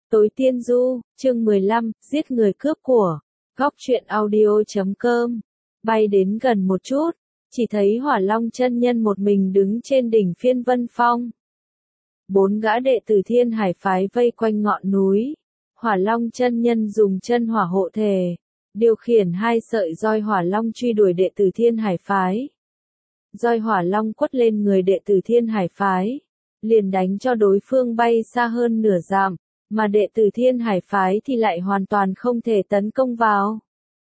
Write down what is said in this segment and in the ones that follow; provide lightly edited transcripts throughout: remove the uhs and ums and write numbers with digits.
Tối Tiên Du, chương 15, giết người cướp của. Góc truyện audio.com. Bay đến gần một chút, chỉ thấy Hỏa Long chân nhân một mình đứng trên đỉnh Phiên Vân Phong. 4 gã đệ tử Thiên Hải phái vây quanh ngọn núi. Hỏa Long chân nhân dùng chân hỏa hộ thể, điều khiển 2 sợi roi Hỏa Long truy đuổi đệ tử Thiên Hải phái. Roi Hỏa Long quất lên người đệ tử Thiên Hải phái, liền đánh cho đối phương bay xa hơn nửa dặm, mà đệ tử Thiên Hải phái thì lại hoàn toàn không thể tấn công vào.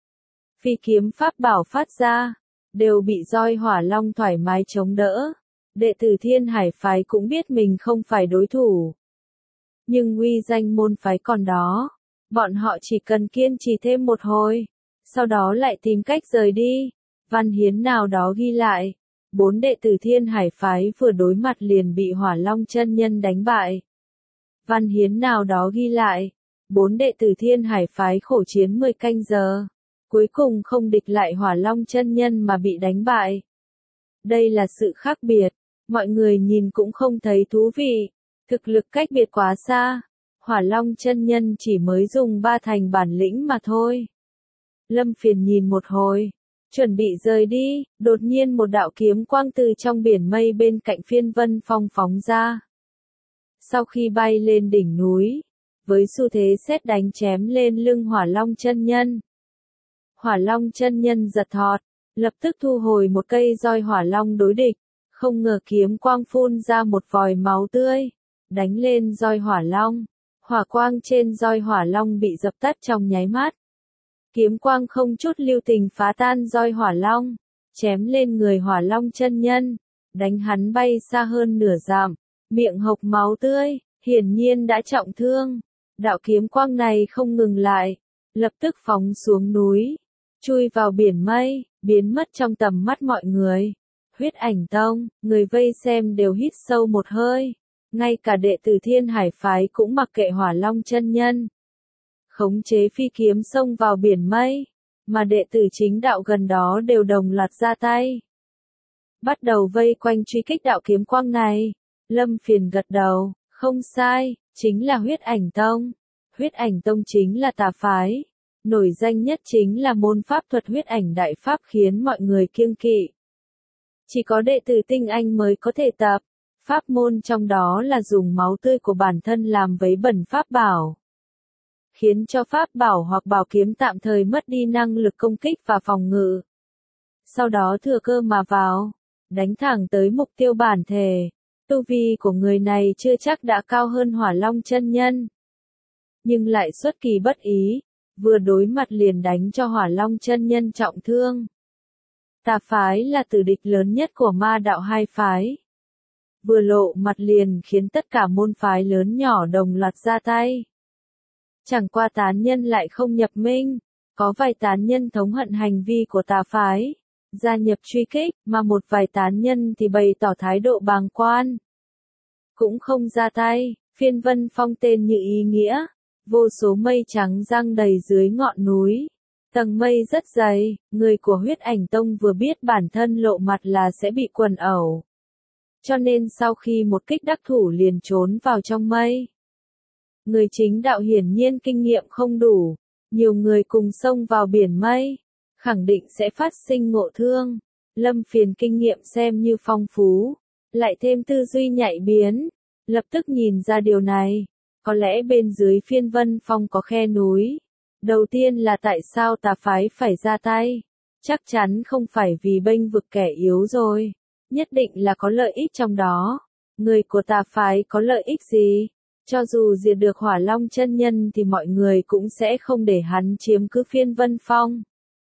Phi kiếm pháp bảo phát ra, đều bị roi Hỏa Long thoải mái chống đỡ. Đệ tử Thiên Hải phái cũng biết mình không phải đối thủ. Nhưng uy danh môn phái còn đó, bọn họ chỉ cần kiên trì thêm một hồi, sau đó lại tìm cách rời đi. Văn hiến nào đó ghi lại, 4 đệ tử Thiên Hải phái vừa đối mặt liền bị Hỏa Long chân nhân đánh bại. Văn hiến nào đó ghi lại, 4 đệ tử Thiên Hải phái khổ chiến 10 canh giờ, cuối cùng không địch lại Hỏa Long chân nhân mà bị đánh bại. Đây là sự khác biệt, mọi người nhìn cũng không thấy thú vị, thực lực cách biệt quá xa. Hỏa Long chân nhân chỉ mới dùng 3 thành bản lĩnh mà thôi. Lâm Phiền nhìn một hồi, chuẩn bị rời đi, đột nhiên một đạo kiếm quang từ trong biển mây bên cạnh Phiên Vân Phong phóng ra. Sau khi bay lên đỉnh núi, với xu thế sét đánh chém lên lưng Hỏa Long chân nhân. Hỏa Long chân nhân giật thót, lập tức thu hồi một cây roi Hỏa Long đối địch, không ngờ kiếm quang phun ra một vòi máu tươi, đánh lên roi Hỏa Long. Hỏa quang trên roi Hỏa Long bị dập tắt trong nháy mắt. Kiếm quang không chút lưu tình phá tan roi Hỏa Long, chém lên người Hỏa Long chân nhân, đánh hắn bay xa hơn nửa dặm, miệng hộc máu tươi, hiển nhiên đã trọng thương. Đạo kiếm quang này không ngừng lại, lập tức phóng xuống núi, chui vào biển mây, biến mất trong tầm mắt mọi người. Huyết Ảnh Tông, người vây xem đều hít sâu một hơi, ngay cả đệ tử Thiên Hải phái cũng mặc kệ Hỏa Long chân nhân. Khống chế phi kiếm xông vào biển mây, mà đệ tử chính đạo gần đó đều đồng loạt ra tay. Bắt đầu vây quanh truy kích đạo kiếm quang này. Lâm Phiền gật đầu, không sai, chính là Huyết Ảnh Tông. Huyết Ảnh Tông chính là tà phái. Nổi danh nhất chính là môn pháp thuật Huyết Ảnh Đại Pháp khiến mọi người kiêng kỵ. Chỉ có đệ tử tinh anh mới có thể tập. Pháp môn trong đó là dùng máu tươi của bản thân làm vấy bẩn pháp bảo, khiến cho pháp bảo hoặc bảo kiếm tạm thời mất đi năng lực công kích và phòng ngự. Sau đó thừa cơ mà vào, đánh thẳng tới mục tiêu bản thể. Tu vi của người này chưa chắc đã cao hơn Hỏa Long chân nhân, nhưng lại xuất kỳ bất ý, vừa đối mặt liền đánh cho Hỏa Long chân nhân trọng thương. Tà phái là tử địch lớn nhất của ma đạo hai phái. Vừa lộ mặt liền khiến tất cả môn phái lớn nhỏ đồng loạt ra tay. Chẳng qua tán nhân lại không nhập minh, có vài tán nhân thống hận hành vi của tà phái, gia nhập truy kích, mà một vài tán nhân thì bày tỏ thái độ bàng quan, cũng không ra tay. Phiên Vân Phong tên như ý nghĩa, vô số mây trắng giăng đầy dưới ngọn núi. Tầng mây rất dày, người của Huyết Ảnh Tông vừa biết bản thân lộ mặt là sẽ bị quần ẩu, cho nên sau khi một kích đắc thủ liền trốn vào trong mây. Người chính đạo hiển nhiên kinh nghiệm không đủ, nhiều người cùng xông vào biển mây, khẳng định sẽ phát sinh ngộ thương. Lâm Phiền kinh nghiệm xem như phong phú, lại thêm tư duy nhạy biến, lập tức nhìn ra điều này. Có lẽ bên dưới Phiên Vân Phong có khe núi. Đầu tiên là tại sao tà phái phải ra tay? Chắc chắn không phải vì bênh vực kẻ yếu rồi, nhất định là có lợi ích trong đó. Người của tà phái có lợi ích gì? Cho dù diệt được Hỏa Long chân nhân thì mọi người cũng sẽ không để hắn chiếm cứ Phiên Vân Phong.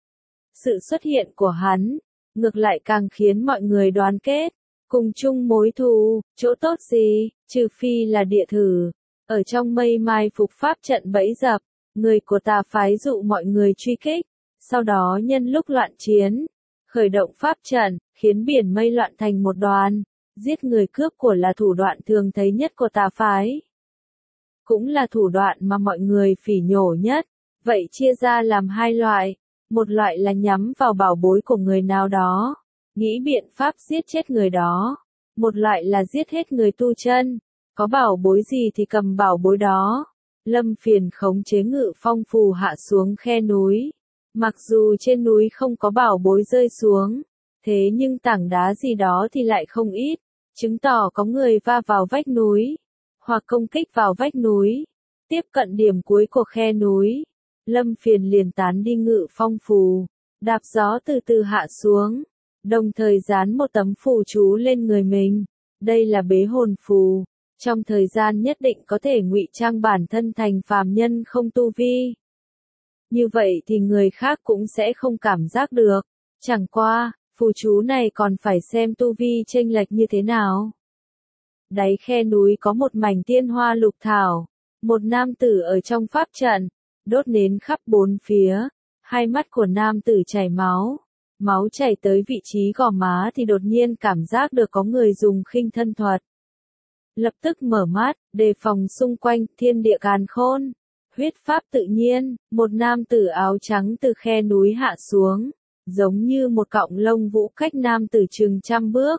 Sự xuất hiện của hắn, ngược lại càng khiến mọi người đoàn kết, cùng chung mối thù. Chỗ tốt gì, trừ phi là địa thử, ở trong mây mai phục pháp trận bẫy dập. Người của tà phái dụ mọi người truy kích, sau đó nhân lúc loạn chiến, khởi động pháp trận, khiến biển mây loạn thành một đoàn. Giết người cướp của là thủ đoạn thường thấy nhất của tà phái, cũng là thủ đoạn mà mọi người phỉ nhổ nhất. Vậy chia ra làm 2 loại, một loại là nhắm vào bảo bối của người nào đó, nghĩ biện pháp giết chết người đó. Một loại là giết hết người tu chân, có bảo bối gì thì cầm bảo bối đó. Lâm Phiền khống chế Ngự Phong phù hạ xuống khe núi. Mặc dù trên núi không có bảo bối rơi xuống, thế nhưng tảng đá gì đó thì lại không ít, chứng tỏ có người va vào vách núi, hoặc công kích vào vách núi. Tiếp cận điểm cuối của khe núi, Lâm Phiền liền tán đi Ngự Phong phù, đạp gió từ từ hạ xuống, đồng thời dán một tấm phù chú lên người mình. Đây là bế hồn phù, trong thời gian nhất định có thể ngụy trang bản thân thành phàm nhân không tu vi. Như vậy thì người khác cũng sẽ không cảm giác được. Chẳng qua, phù chú này còn phải xem tu vi chênh lệch như thế nào. Đáy khe núi có một mảnh tiên hoa lục thảo. Một nam tử ở trong pháp trận, đốt nến khắp bốn phía. Hai mắt của nam tử chảy máu. Máu chảy tới vị trí gò má thì đột nhiên cảm giác được có người dùng khinh thân thuật. Lập tức mở mắt, đề phòng xung quanh, thiên địa càn khôn. Huyết pháp tự nhiên, một nam tử áo trắng từ khe núi hạ xuống, giống như một cọng lông vũ cách nam tử chừng 100 bước.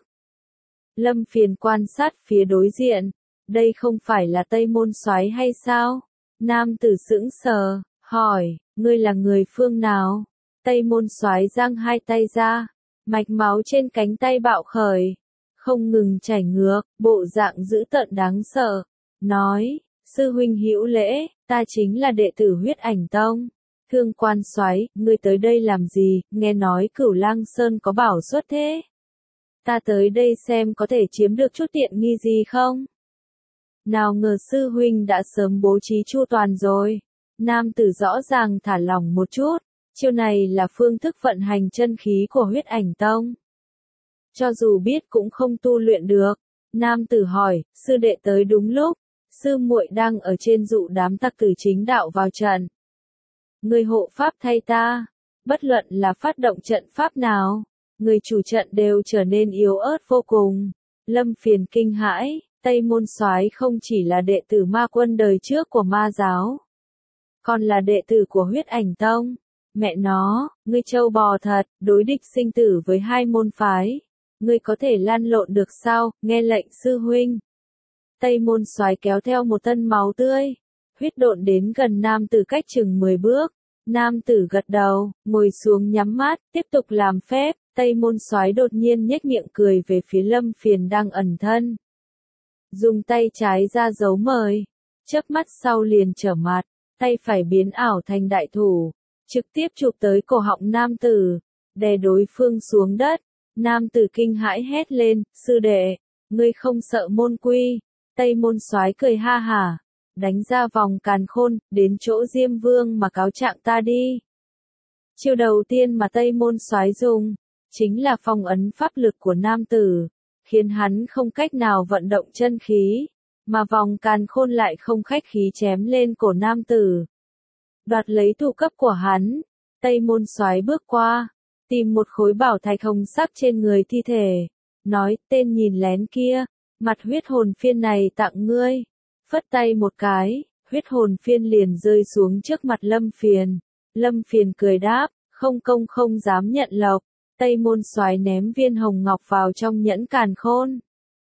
Lâm Phiền quan sát phía đối diện, đây không phải là Tây Môn Soái hay sao? Nam tử sững sờ, hỏi, ngươi là người phương nào? Tây Môn Soái giang hai tay ra, mạch máu trên cánh tay bạo khởi, không ngừng chảy ngược, bộ dạng dữ tợn đáng sợ, nói, sư huynh hữu lễ, ta chính là đệ tử Huyết Ảnh Tông. Thương Quan Soái, ngươi tới đây làm gì? Nghe nói Cửu Lang Sơn có bảo xuất thế. Ta tới đây xem có thể chiếm được chút tiện nghi gì không? Nào ngờ sư huynh đã sớm bố trí chu toàn rồi. Nam tử rõ ràng thả lỏng một chút, chiêu này là phương thức vận hành chân khí của Huyết Ảnh Tông. Cho dù biết cũng không tu luyện được. Nam tử hỏi, sư đệ tới đúng lúc, sư muội đang ở trên dụ đám tặc tử chính đạo vào trận. Người hộ pháp thay ta, bất luận là phát động trận pháp nào, người chủ trận đều trở nên yếu ớt vô cùng. Lâm Phiền kinh hãi, Tây Môn Soái không chỉ là đệ tử ma quân đời trước của ma giáo, còn là đệ tử của Huyết Ảnh Tông. Mẹ nó, ngươi trâu bò thật, đối địch sinh tử với hai môn phái. Ngươi có thể lăn lộn được sao, nghe lệnh sư huynh. Tây Môn Soái kéo theo một tân máu tươi, huyết độn đến gần nam tử cách chừng 10 bước. Nam tử gật đầu, ngồi xuống nhắm mắt, tiếp tục làm phép. Tây Môn Soái đột nhiên nhếch miệng cười về phía Lâm Phiền đang ẩn thân. Dùng tay trái ra dấu mời, chớp mắt sau liền trở mặt, tay phải biến ảo thành đại thủ, trực tiếp chụp tới cổ họng nam tử, đè đối phương xuống đất. Nam tử kinh hãi hét lên, sư đệ, ngươi không sợ môn quy? Tây Môn Soái cười ha hả, đánh ra vòng càn khôn, đến chỗ Diêm Vương mà cáo trạng ta đi. Chiêu đầu tiên mà Tây Môn Soái dùng, chính là phong ấn pháp lực của nam tử, khiến hắn không cách nào vận động chân khí, mà vòng càn khôn lại không khách khí chém lên cổ nam tử. Đoạt lấy thủ cấp của hắn, Tây Môn Soái bước qua, tìm một khối bảo thạch hồng sắc trên người thi thể, nói, tên nhìn lén kia, mặt huyết hồn phiên này tặng ngươi. Phất tay một cái, huyết hồn phiên liền rơi xuống trước mặt Lâm Phiền. Lâm Phiền cười đáp, không công không dám nhận lộc. Tây Môn Soái ném viên hồng ngọc vào trong nhẫn càn khôn.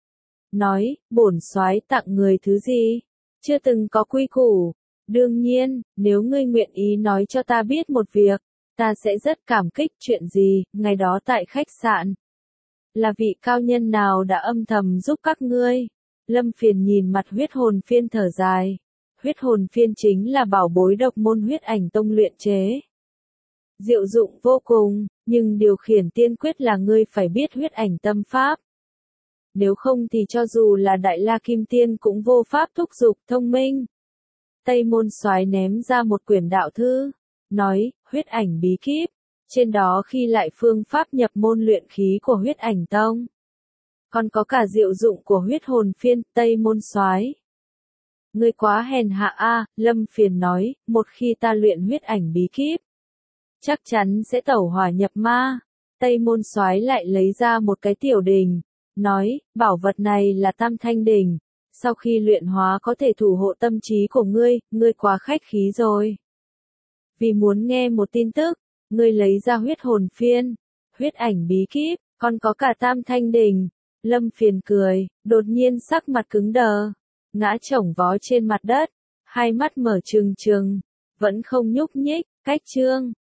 Nói, bổn soái tặng người thứ gì? Chưa từng có quy củ. Đương nhiên, nếu ngươi nguyện ý nói cho ta biết một việc, ta sẽ rất cảm kích. Chuyện gì? Ngày đó tại khách sạn, là vị cao nhân nào đã âm thầm giúp các ngươi? Lâm Phiền nhìn mặt huyết hồn phiên thở dài. Huyết hồn phiên chính là bảo bối độc môn Huyết Ảnh Tông luyện chế. Diệu dụng vô cùng, nhưng điều khiển tiên quyết là ngươi phải biết huyết ảnh tâm pháp. Nếu không thì cho dù là Đại La Kim Tiên cũng vô pháp thúc giục thông minh. Tây Môn Soái ném ra một quyển đạo thư, nói, huyết ảnh bí kíp, trên đó khi lại phương pháp nhập môn luyện khí của Huyết Ảnh Tông. Còn có cả diệu dụng của huyết hồn phiên. Tây Môn Soái, ngươi quá hèn hạ a. Lâm Phiền nói, một khi ta luyện huyết ảnh bí kíp, chắc chắn sẽ tẩu hỏa nhập ma. Tây Môn Soái lại lấy ra một cái tiểu đình, nói, bảo vật này là Tam Thanh Đình, sau khi luyện hóa có thể thủ hộ tâm trí của ngươi, ngươi quá khách khí rồi. Vì muốn nghe một tin tức, ngươi lấy ra huyết hồn phiên, huyết ảnh bí kíp, còn có cả Tam Thanh Đình. Lâm Phiền cười, đột nhiên sắc mặt cứng đờ, ngã chổng vó trên mặt đất, hai mắt mở trừng trừng, vẫn không nhúc nhích, cách chương